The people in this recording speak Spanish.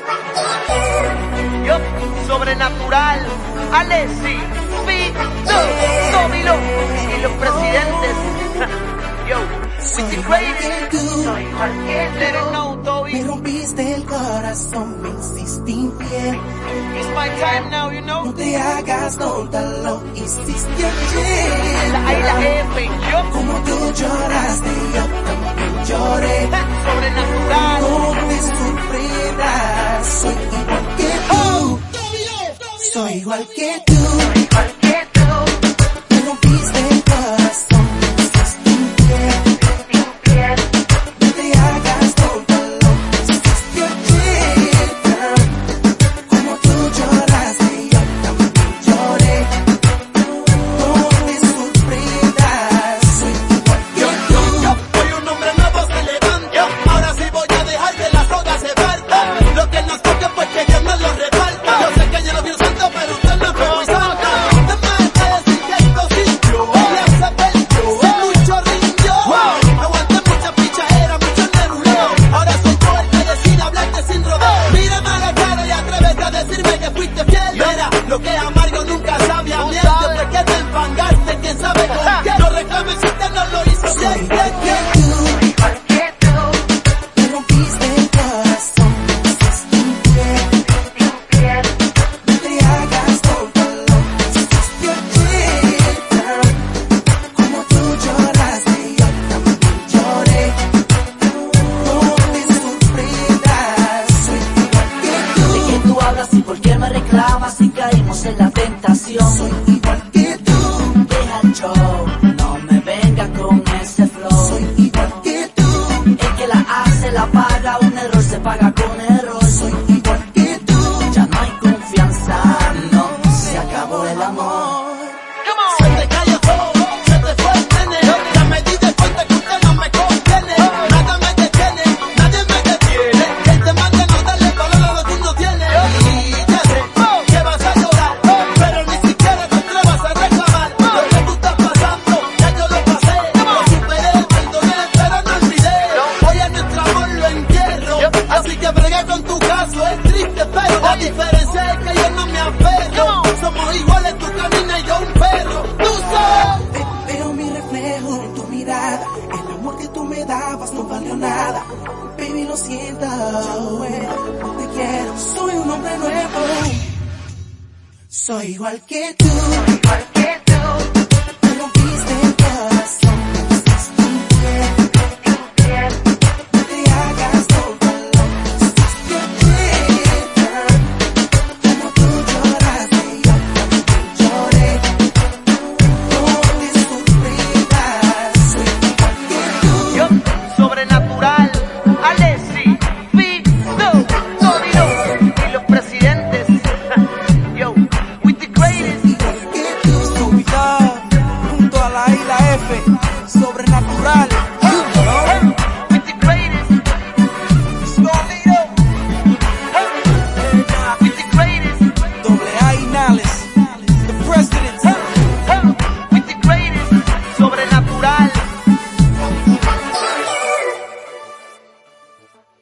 Yo, Sobrenatural, Alessi, Vito, Tomilo y los presidentes. Yo, with the greatest. Soy cualquier let it know, Toby. Me rompiste el corazón, me hiciste infiel. It's my time now, you know. No te hagas tonta, lo hiciste ayer. La F, yo. Como tú lloraste, yo también lloré. Sobrenatural. No te sorprendas, soy igual que tú. Soy igual que tú. Soy igual que tú. Me rompiste el corazón, me hiciste infiel. No te hagas tonta, lo hiciste ayer. Como tú lloraste, yo también lloré. No te sorprendas, soy igual que tú. Yo soy un hombre nuevo, se levanta. Ahora sí voy a dejar que la soga se parta. Lo que nos toque pues que Dios nos lo reparta. Yo sé que yo no fui un santo, pero usted no fue muy santa. Es más que decir que esto sí, voy a saber, sé mucho rindió. Aguanté mucha pichadera, mucho neruleo. Ahora soy yo el que decide hablarte sin rodeo. Mírame a la cara y atrévete a decirme que fuiste fiel. Mira, lo que es amargo nunca sabe a miel. Después que te enfangaste, quién sabe con qué. No reclames si usted no lo hizo Soy bien. igual que tú. Igual que tú. Me rompiste el corazón, me hiciste infiel. No te hagas tonta, lo hiciste ayer. Como tú lloraste, yo también lloré. No te sorprendas, soy igual que ¿De tú. qué tú hablas y por qué me reclamas si caímos en la tentación? Soy igual que tú. Deja el show, no me venga con ese flow. Soy igual que tú. El que la hace la paga, un error se paga con error. Soy igual que tú. Ya no hay confianza, no, se acabó el amor. Se te cayó todo, se te fue el nene. Ya me di de cuenta que usted no me conviene. Nada me detiene, nadie me detiene. El tema de no darle valor a lo que uno tiene. Y ya sé que vas a llorar, pero ni siquiera te atrevas a reclamar. Lo que tú estás pasando, ya yo lo pasé. Lo superé, perdoné, pero no olvidé. Hoy a nuestro amor lo entierro, así que bregué con tu caso. Es triste, pero la diferencia es que yo no me aferro. Somos iguales, tú caminas y yo un perro. Tú sabes. Veo mi reflejo en tu mirada. El amor que tú me dabas no valió nada. Baby, lo siento, no te quiero. Soy un hombre nuevo. Soy igual que tú. Igual